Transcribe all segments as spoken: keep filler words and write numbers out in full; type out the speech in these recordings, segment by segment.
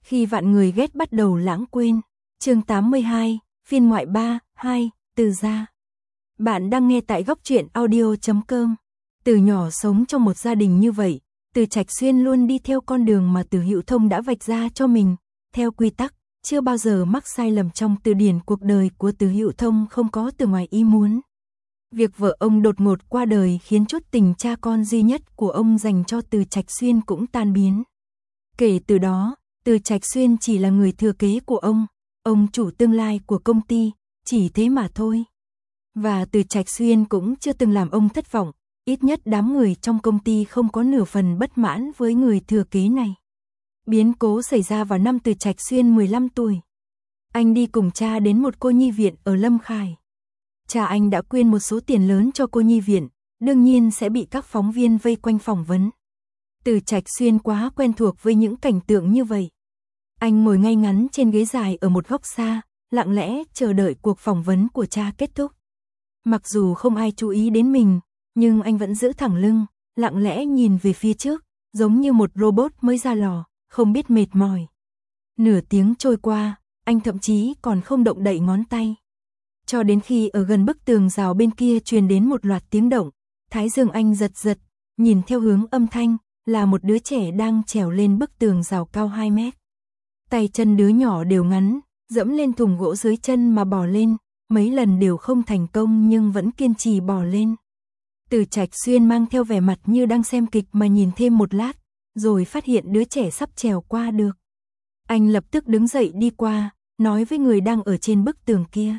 Khi vạn người ghét bắt đầu lãng quên. Chương tám mươi hai, phiên ngoại ba, hai, Từ gia. Bạn đang nghe tại góc truyện audio chấm com. Từ nhỏ sống trong một gia đình như vậy, Từ Trạch Xuyên luôn đi theo con đường mà Từ Hữu Thông đã vạch ra cho mình, theo quy tắc, chưa bao giờ mắc sai lầm. Trong từ điển cuộc đời của Từ Hữu Thông không có từ ngoài ý muốn. Việc vợ ông đột ngột qua đời khiến chút tình cha con duy nhất của ông dành cho Từ Trạch Xuyên cũng tan biến. Kể từ đó, Từ Trạch Xuyên chỉ là người thừa kế của ông, ông chủ tương lai của công ty, chỉ thế mà thôi. Và Từ Trạch Xuyên cũng chưa từng làm ông thất vọng, ít nhất đám người trong công ty không có nửa phần bất mãn với người thừa kế này. Biến cố xảy ra vào năm Từ Trạch Xuyên mười lăm tuổi. Anh đi cùng cha đến một cô nhi viện ở Lâm Khải. Cha anh đã quyên một số tiền lớn cho cô nhi viện, đương nhiên sẽ bị các phóng viên vây quanh phỏng vấn. Từ Trạch Xuyên quá quen thuộc với những cảnh tượng như vậy. Anh ngồi ngay ngắn trên ghế dài ở một góc xa, lặng lẽ chờ đợi cuộc phỏng vấn của cha kết thúc. Mặc dù không ai chú ý đến mình, nhưng anh vẫn giữ thẳng lưng, lặng lẽ nhìn về phía trước, giống như một robot mới ra lò, không biết mệt mỏi. Nửa tiếng trôi qua, anh thậm chí còn không động đậy ngón tay. Cho đến khi ở gần bức tường rào bên kia truyền đến một loạt tiếng động, thái dương anh giật giật, nhìn theo hướng âm thanh, là một đứa trẻ đang trèo lên bức tường rào cao hai mét. Tay chân đứa nhỏ đều ngắn, dẫm lên thùng gỗ dưới chân mà bò lên, mấy lần đều không thành công nhưng vẫn kiên trì bò lên. Từ Trạch Xuyên mang theo vẻ mặt như đang xem kịch mà nhìn thêm một lát, rồi phát hiện đứa trẻ sắp trèo qua được. Anh lập tức đứng dậy đi qua, nói với người đang ở trên bức tường kia.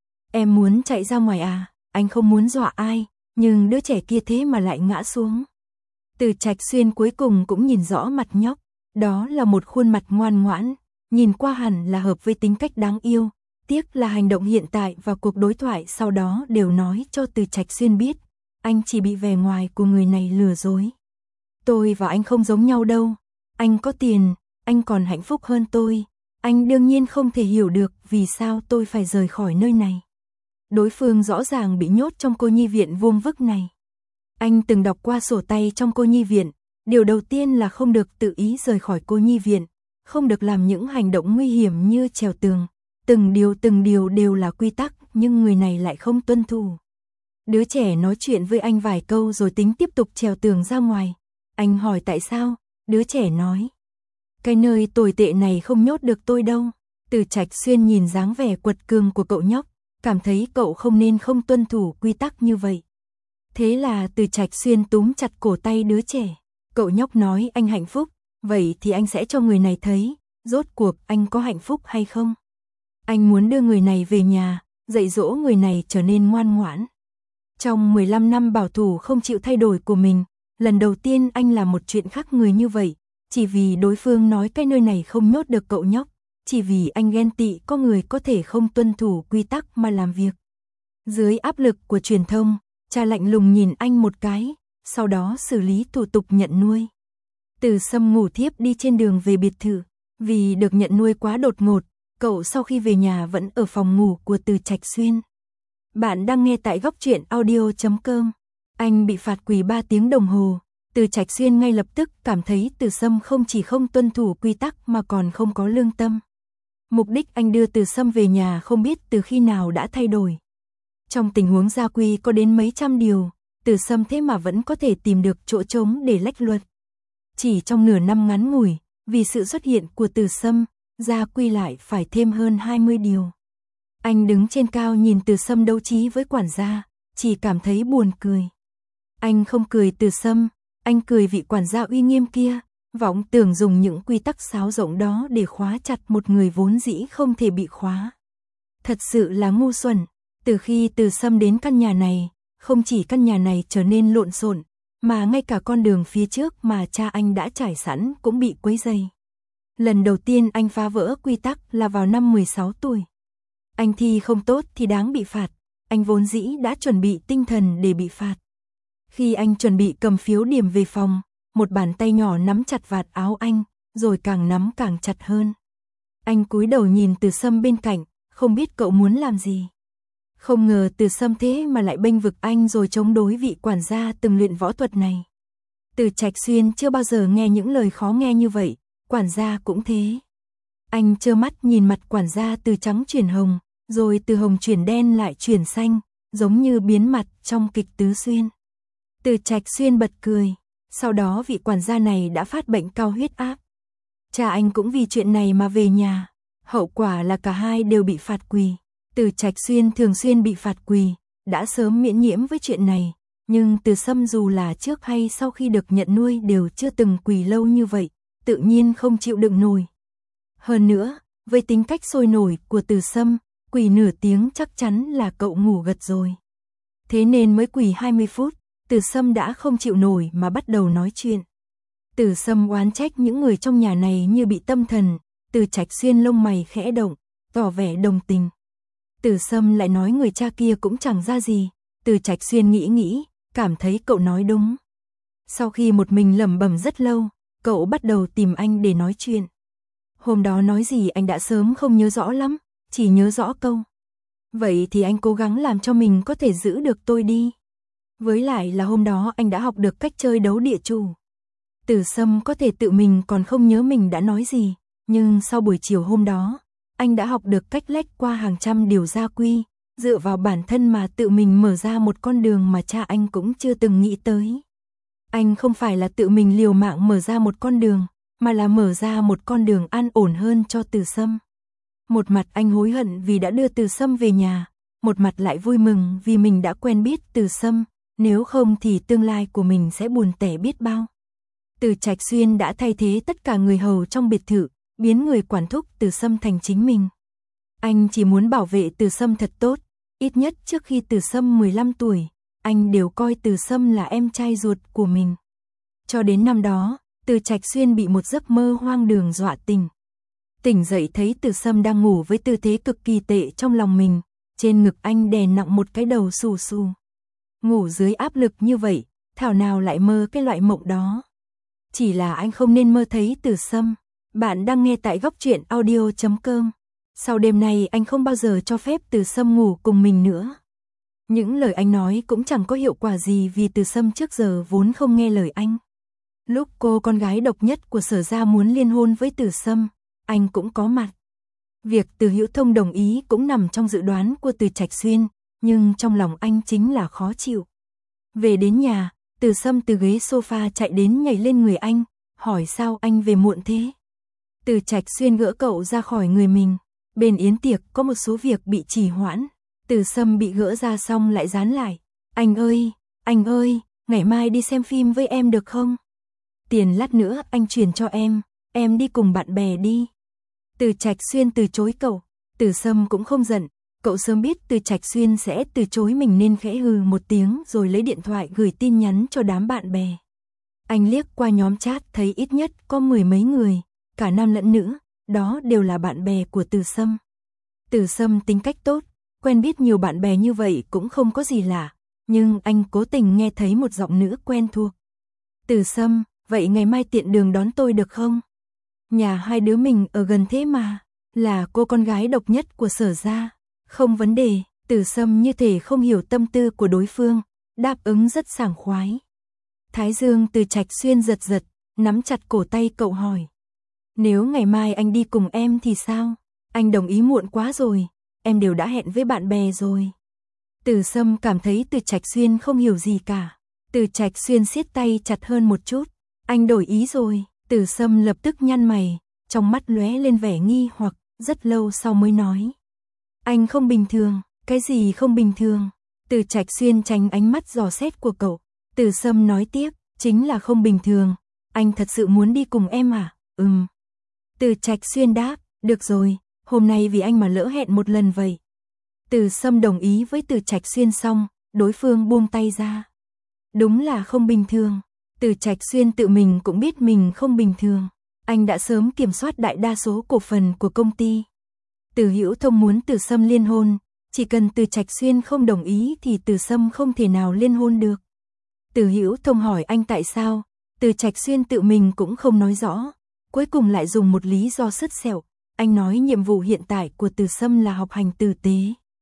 Em muốn chạy ra ngoài à? Anh không muốn dọa ai, nhưng đứa trẻ kia thế mà lại ngã xuống. Từ Trạch Xuyên cuối cùng cũng nhìn rõ mặt nhóc, đó là một khuôn mặt ngoan ngoãn, nhìn qua hẳn là hợp với tính cách đáng yêu. Tiếc là hành động hiện tại và cuộc đối thoại sau đó đều nói cho Từ Trạch Xuyên biết, anh chỉ bị vẻ ngoài của người này lừa dối. Tôi và anh không giống nhau đâu, anh có tiền, anh còn hạnh phúc hơn tôi, anh đương nhiên không thể hiểu được vì sao tôi phải rời khỏi nơi này. Đối phương rõ ràng bị nhốt trong cô nhi viện vuông vức này. Anh từng đọc qua sổ tay trong cô nhi viện, điều đầu tiên là không được tự ý rời khỏi cô nhi viện, không được làm những hành động nguy hiểm như trèo tường. Từng điều từng điều đều là quy tắc, nhưng người này lại không tuân thủ. Đứa trẻ nói chuyện với anh vài câu rồi tính tiếp tục trèo tường ra ngoài. Anh hỏi tại sao, đứa trẻ nói. Cái nơi tồi tệ này không nhốt được tôi đâu. Từ Trạch Xuyên nhìn dáng vẻ quật cường của cậu nhóc, cảm thấy cậu không nên không tuân thủ quy tắc như vậy. Thế là Từ Trạch Xuyên túm chặt cổ tay đứa trẻ. Cậu nhóc nói anh hạnh phúc, vậy thì anh sẽ cho người này thấy, rốt cuộc anh có hạnh phúc hay không. Anh muốn đưa người này về nhà, dạy dỗ người này trở nên ngoan ngoãn. Trong mười lăm năm bảo thủ không chịu thay đổi của mình, lần đầu tiên anh làm một chuyện khác người như vậy, chỉ vì đối phương nói cái nơi này không nhốt được cậu nhóc, chỉ vì anh ghen tị có người có thể không tuân thủ quy tắc mà làm việc. Dưới áp lực của truyền thông, cha lạnh lùng nhìn anh một cái, sau đó xử lý thủ tục nhận nuôi. Từ Sâm ngủ thiếp đi trên đường về biệt thự, vì được nhận nuôi quá đột ngột, cậu sau khi về nhà vẫn ở phòng ngủ của Từ Trạch Xuyên. Bạn đang nghe tại góc truyện audio chấm com. Anh bị phạt quỳ ba tiếng đồng hồ. Từ Trạch Xuyên ngay lập tức cảm thấy Từ Sâm không chỉ không tuân thủ quy tắc mà còn không có lương tâm. Mục đích anh đưa Từ Sâm về nhà không biết từ khi nào đã thay đổi. Trong tình huống gia quy có đến mấy trăm điều, Từ Sâm thế mà vẫn có thể tìm được chỗ trống để lách luật. Chỉ trong nửa năm ngắn ngủi, vì sự xuất hiện của Từ Sâm, gia quy lại phải thêm hơn hai mươi điều. Anh đứng trên cao nhìn Từ Sâm đấu trí với quản gia, chỉ cảm thấy buồn cười. Anh không cười Từ Sâm, anh cười vị quản gia uy nghiêm kia, vọng tưởng dùng những quy tắc sáo rỗng đó để khóa chặt một người vốn dĩ không thể bị khóa. Thật sự là ngu xuẩn, từ khi Từ Sâm đến căn nhà này, không chỉ căn nhà này trở nên lộn xộn, mà ngay cả con đường phía trước mà cha anh đã trải sẵn cũng bị quấy rầy. Lần đầu tiên anh phá vỡ quy tắc là vào năm mười sáu tuổi. Anh thi không tốt thì đáng bị phạt, anh vốn dĩ đã chuẩn bị tinh thần để bị phạt. Khi anh chuẩn bị cầm phiếu điểm về phòng, một bàn tay nhỏ nắm chặt vạt áo anh, rồi càng nắm càng chặt hơn. Anh cúi đầu nhìn Từ Sâm bên cạnh, không biết cậu muốn làm gì. Không ngờ Từ Sâm thế mà lại bênh vực anh rồi chống đối vị quản gia từng luyện võ thuật này. Từ Trạch Xuyên chưa bao giờ nghe những lời khó nghe như vậy, quản gia cũng thế. Anh trơ mắt nhìn mặt quản gia từ trắng chuyển hồng, rồi từ hồng chuyển đen lại chuyển xanh, giống như biến mặt trong kịch Tứ Xuyên. Từ Trạch Xuyên bật cười, sau đó vị quản gia này đã phát bệnh cao huyết áp. Cha anh cũng vì chuyện này mà về nhà, hậu quả là cả hai đều bị phạt quỳ. Từ Trạch Xuyên thường xuyên bị phạt quỳ, đã sớm miễn nhiễm với chuyện này, nhưng Từ Sâm dù là trước hay sau khi được nhận nuôi đều chưa từng quỳ lâu như vậy, tự nhiên không chịu đựng nổi. Hơn nữa, với tính cách sôi nổi của Từ Sâm, quỳ nửa tiếng chắc chắn là cậu ngủ gật rồi. Thế nên mới quỳ hai mươi phút, Từ Sâm đã không chịu nổi mà bắt đầu nói chuyện. Từ Sâm oán trách những người trong nhà này như bị tâm thần, Từ Trạch Xuyên lông mày khẽ động, tỏ vẻ đồng tình. Từ Sâm lại nói người cha kia cũng chẳng ra gì, Từ Trạch Xuyên nghĩ nghĩ, cảm thấy cậu nói đúng. Sau khi một mình lẩm bẩm rất lâu, cậu bắt đầu tìm anh để nói chuyện. Hôm đó nói gì anh đã sớm không nhớ rõ lắm, chỉ nhớ rõ câu. Vậy thì anh cố gắng làm cho mình có thể giữ được tôi đi. Với lại là hôm đó anh đã học được cách chơi đấu địa chủ. Từ Sâm có thể tự mình còn không nhớ mình đã nói gì, nhưng sau buổi chiều hôm đó, anh đã học được cách lách qua hàng trăm điều gia quy, dựa vào bản thân mà tự mình mở ra một con đường mà cha anh cũng chưa từng nghĩ tới. Anh không phải là tự mình liều mạng mở ra một con đường, mà là mở ra một con đường an ổn hơn cho Từ Sâm. Một mặt anh hối hận vì đã đưa Từ Sâm về nhà, một mặt lại vui mừng vì mình đã quen biết Từ Sâm, nếu không thì tương lai của mình sẽ buồn tẻ biết bao. Từ Trạch Xuyên đã thay thế tất cả người hầu trong biệt thự, biến người quản thúc Từ Sâm thành chính mình. Anh chỉ muốn bảo vệ Từ Sâm thật tốt, ít nhất trước khi Từ Sâm mười lăm tuổi, anh đều coi Từ Sâm là em trai ruột của mình. Cho đến năm đó, Từ Trạch Xuyên bị một giấc mơ hoang đường dọa tỉnh. Tỉnh dậy thấy Từ Sâm đang ngủ với tư thế cực kỳ tệ trong lòng mình, trên ngực anh đè nặng một cái đầu xù xù. Ngủ dưới áp lực như vậy, thảo nào lại mơ cái loại mộng đó. Chỉ là anh không nên mơ thấy Từ Sâm. Bạn đang nghe tại góc truyện audio chấm com. Sau đêm nay anh không bao giờ cho phép Từ Sâm ngủ cùng mình nữa. Những lời anh nói cũng chẳng có hiệu quả gì vì Từ Sâm trước giờ vốn không nghe lời anh. Lúc cô con gái độc nhất của Sở gia muốn liên hôn với Từ Sâm, anh cũng có mặt. Việc Từ Hữu Thông đồng ý cũng nằm trong dự đoán của Từ Trạch Xuyên, nhưng trong lòng anh chính là khó chịu. Về đến nhà, Từ Sâm từ ghế sofa chạy đến nhảy lên người anh, hỏi sao anh về muộn thế. Từ Trạch Xuyên gỡ cậu ra khỏi người mình. Bên yến tiệc có một số việc bị trì hoãn. Từ Sâm bị gỡ ra xong lại dán lại. Anh ơi, anh ơi, ngày mai đi xem phim với em được không? Tiền lát nữa anh chuyển cho em, em đi cùng bạn bè đi. Từ Trạch Xuyên từ chối cậu. Từ Sâm cũng không giận, cậu sớm biết Từ Trạch Xuyên sẽ từ chối mình nên khẽ hừ một tiếng rồi lấy điện thoại gửi tin nhắn cho đám bạn bè. Anh liếc qua nhóm chat thấy ít nhất có mười mấy người, cả nam lẫn nữ, đó đều là bạn bè của Từ Sâm. Từ Sâm tính cách tốt, quen biết nhiều bạn bè như vậy cũng không có gì lạ, nhưng anh cố tình nghe thấy một giọng nữ quen thuộc. Từ Sâm, vậy ngày mai tiện đường đón tôi được không? Nhà hai đứa mình ở gần thế mà, là cô con gái độc nhất của Sở gia. Không vấn đề, Từ Sâm như thể không hiểu tâm tư của đối phương, đáp ứng rất sảng khoái. Thái dương Từ Trạch Xuyên giật giật, nắm chặt cổ tay cậu hỏi. Nếu ngày mai anh đi cùng em thì sao? Anh đồng ý muộn quá rồi, em đều đã hẹn với bạn bè rồi. Từ Sâm cảm thấy Từ Trạch Xuyên không hiểu gì cả. Từ Trạch Xuyên siết tay chặt hơn một chút. Anh đổi ý rồi. Từ Sâm lập tức nhăn mày, trong mắt lóe lên vẻ nghi hoặc, rất lâu sau mới nói. Anh không bình thường, cái gì không bình thường? Từ Trạch Xuyên tránh ánh mắt dò xét của cậu. Từ Sâm nói tiếp, chính là không bình thường. Anh thật sự muốn đi cùng em à? Ừm. Từ Trạch Xuyên đáp, được rồi, hôm nay vì anh mà lỡ hẹn một lần vậy. Từ Sâm đồng ý với Từ Trạch Xuyên xong, đối phương buông tay ra. Đúng là không bình thường. Từ Trạch Xuyên tự mình cũng biết mình không bình thường. Anh đã sớm kiểm soát đại đa số cổ phần của công ty. Từ Hữu Thông muốn Từ Sâm liên hôn, chỉ cần Từ Trạch Xuyên không đồng ý thì Từ Sâm không thể nào liên hôn được. Từ Hữu Thông hỏi anh tại sao, Từ Trạch Xuyên tự mình cũng không nói rõ, cuối cùng lại dùng một lý do sứt sẹo. Anh nói nhiệm vụ hiện tại của Từ Sâm là học hành tử tế.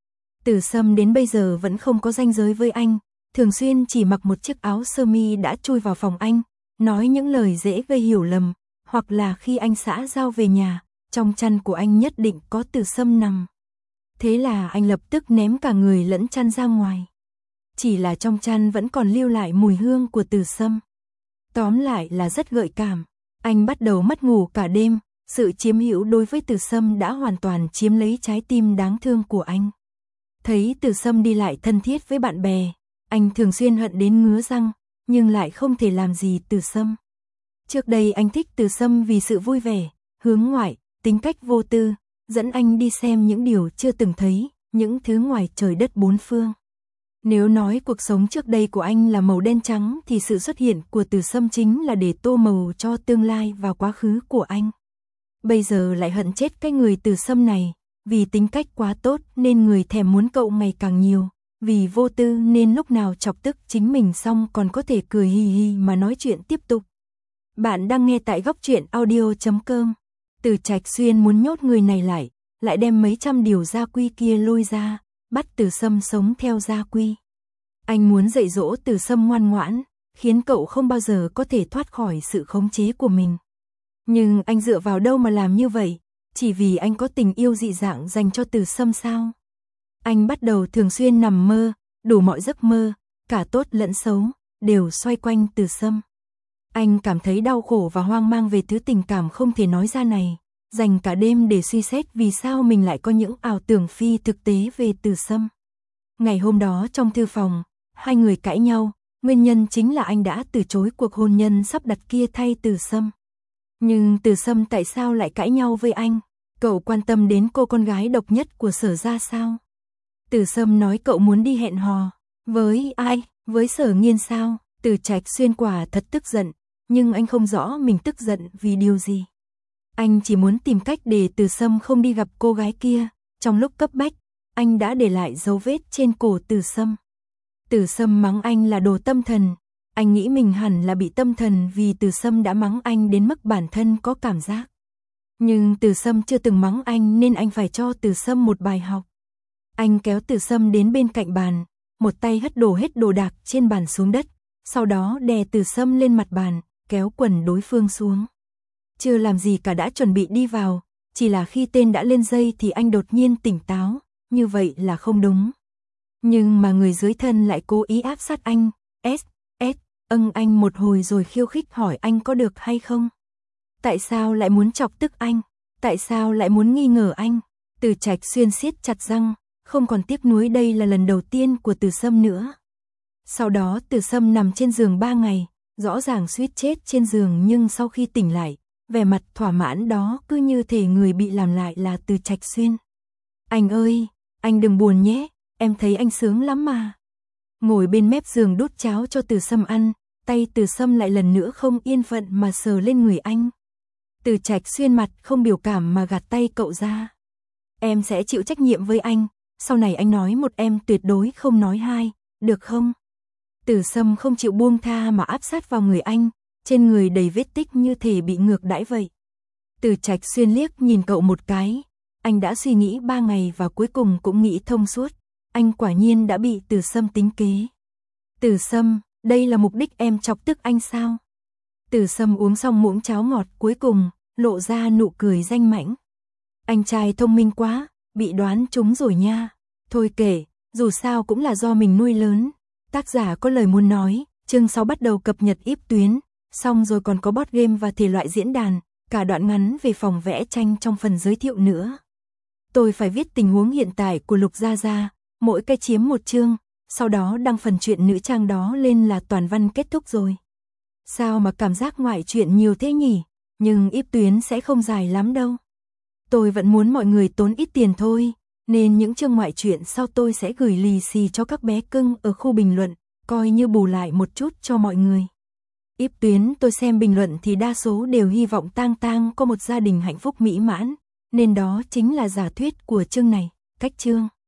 Từ Sâm đến bây giờ vẫn không có ranh giới với anh, thường xuyên chỉ mặc một chiếc áo sơ mi đã chui vào phòng anh, nói những lời dễ gây hiểu lầm, hoặc là khi anh xã giao về nhà, trong chăn của anh nhất định có Từ Sâm nằm. Thế là anh lập tức ném cả người lẫn chăn ra ngoài. Chỉ là trong chăn vẫn còn lưu lại mùi hương của Từ Sâm. Tóm lại là rất gợi cảm. Anh bắt đầu mất ngủ cả đêm, sự chiếm hữu đối với Từ Sâm đã hoàn toàn chiếm lấy trái tim đáng thương của anh. Thấy Từ Sâm đi lại thân thiết với bạn bè, anh thường xuyên hận đến ngứa răng, nhưng lại không thể làm gì Từ Sâm. Trước đây anh thích Từ Sâm vì sự vui vẻ, hướng ngoại, tính cách vô tư, dẫn anh đi xem những điều chưa từng thấy, những thứ ngoài trời đất bốn phương. Nếu nói cuộc sống trước đây của anh là màu đen trắng thì sự xuất hiện của Từ Sâm chính là để tô màu cho tương lai và quá khứ của anh. Bây giờ lại hận chết cái người Từ Sâm này, vì tính cách quá tốt nên người thèm muốn cậu ngày càng nhiều, vì vô tư nên lúc nào chọc tức chính mình xong còn có thể cười hì hì mà nói chuyện tiếp tục. Bạn đang nghe tại góc truyện audio chấm com. Từ Trạch Xuyên muốn nhốt người này lại, lại đem mấy trăm điều gia quy kia lôi ra, bắt Từ Sâm sống theo gia quy. Anh muốn dạy dỗ Từ Sâm ngoan ngoãn, khiến cậu không bao giờ có thể thoát khỏi sự khống chế của mình. Nhưng anh dựa vào đâu mà làm như vậy, chỉ vì anh có tình yêu dị dạng dành cho Từ Sâm sao? Anh bắt đầu thường xuyên nằm mơ, đủ mọi giấc mơ, cả tốt lẫn xấu, đều xoay quanh Từ Sâm. Anh cảm thấy đau khổ và hoang mang về thứ tình cảm không thể nói ra này, dành cả đêm để suy xét vì sao mình lại có những ảo tưởng phi thực tế về Từ Sâm. Ngày hôm đó trong thư phòng, hai người cãi nhau, nguyên nhân chính là anh đã từ chối cuộc hôn nhân sắp đặt kia thay Từ Sâm. Nhưng Từ Sâm tại sao lại cãi nhau với anh? Cậu quan tâm đến cô con gái độc nhất của Sở gia sao? Từ Sâm nói cậu muốn đi hẹn hò. Với ai? Với Sở Nghiên sao? Từ Trạch Xuyên quả thật tức giận, nhưng anh không rõ mình tức giận vì điều gì. Anh chỉ muốn tìm cách để Từ Sâm không đi gặp cô gái kia. Trong lúc cấp bách, anh đã để lại dấu vết trên cổ Từ Sâm. Từ Sâm mắng anh là đồ tâm thần. Anh nghĩ mình hẳn là bị tâm thần vì Từ Sâm đã mắng anh đến mức bản thân có cảm giác. Nhưng Từ Sâm chưa từng mắng anh nên anh phải cho Từ Sâm một bài học. Anh kéo Từ Sâm đến bên cạnh bàn, một tay hất đổ hết đồ đạc trên bàn xuống đất, sau đó đè Từ Sâm lên mặt bàn, kéo quần đối phương xuống. Chưa làm gì cả đã chuẩn bị đi vào, chỉ là khi tên đã lên dây thì anh đột nhiên tỉnh táo, như vậy là không đúng. Nhưng mà người dưới thân lại cố ý áp sát anh, S, S, âng anh một hồi rồi khiêu khích hỏi anh có được hay không? Tại sao lại muốn chọc tức anh? Tại sao lại muốn nghi ngờ anh? Từ Trạch Xuyên siết chặt răng, không còn tiếc nuối đây là lần đầu tiên của Từ Sâm nữa. Sau đó Từ Sâm nằm trên giường ba ngày, rõ ràng suýt chết trên giường nhưng sau khi tỉnh lại, vẻ mặt thỏa mãn đó cứ như thể người bị làm lại là Từ Trạch Xuyên. Anh ơi, anh đừng buồn nhé, em thấy anh sướng lắm mà. Ngồi bên mép giường đút cháo cho Từ Sâm ăn, tay Từ Sâm lại lần nữa không yên phận mà sờ lên người anh. Từ Trạch Xuyên mặt không biểu cảm mà gạt tay cậu ra. Em sẽ chịu trách nhiệm với anh, sau này anh nói một em tuyệt đối không nói hai, được không? Từ Sâm không chịu buông tha mà áp sát vào người anh, trên người đầy vết tích như thể bị ngược đãi vậy. Từ Trạch Xuyên liếc nhìn cậu một cái, anh đã suy nghĩ ba ngày và cuối cùng cũng nghĩ thông suốt, anh quả nhiên đã bị Từ Sâm tính kế. Từ Sâm, đây là mục đích em chọc tức anh sao? Từ Sâm uống xong muỗng cháo ngọt cuối cùng, lộ ra nụ cười danh mãnh. Anh trai thông minh quá, bị đoán trúng rồi nha. Thôi kể, dù sao cũng là do mình nuôi lớn. Tác giả có lời muốn nói, chương sáu bắt đầu cập nhật íp tuyến, xong rồi còn có board game và thể loại diễn đàn, cả đoạn ngắn về phòng vẽ tranh trong phần giới thiệu nữa. Tôi phải viết tình huống hiện tại của Lục Gia Gia, mỗi cái chiếm một chương, sau đó đăng phần truyện nữ trang đó lên là toàn văn kết thúc rồi. Sao mà cảm giác ngoại truyện nhiều thế nhỉ, nhưng íp tuyến sẽ không dài lắm đâu. Tôi vẫn muốn mọi người tốn ít tiền thôi, nên những chương ngoại truyện sau tôi sẽ gửi lì xì cho các bé cưng ở khu bình luận, coi như bù lại một chút cho mọi người. Íp tuyến tôi xem bình luận thì đa số đều hy vọng Tang Tang có một gia đình hạnh phúc mỹ mãn, nên đó chính là giả thuyết của chương này, cách chương.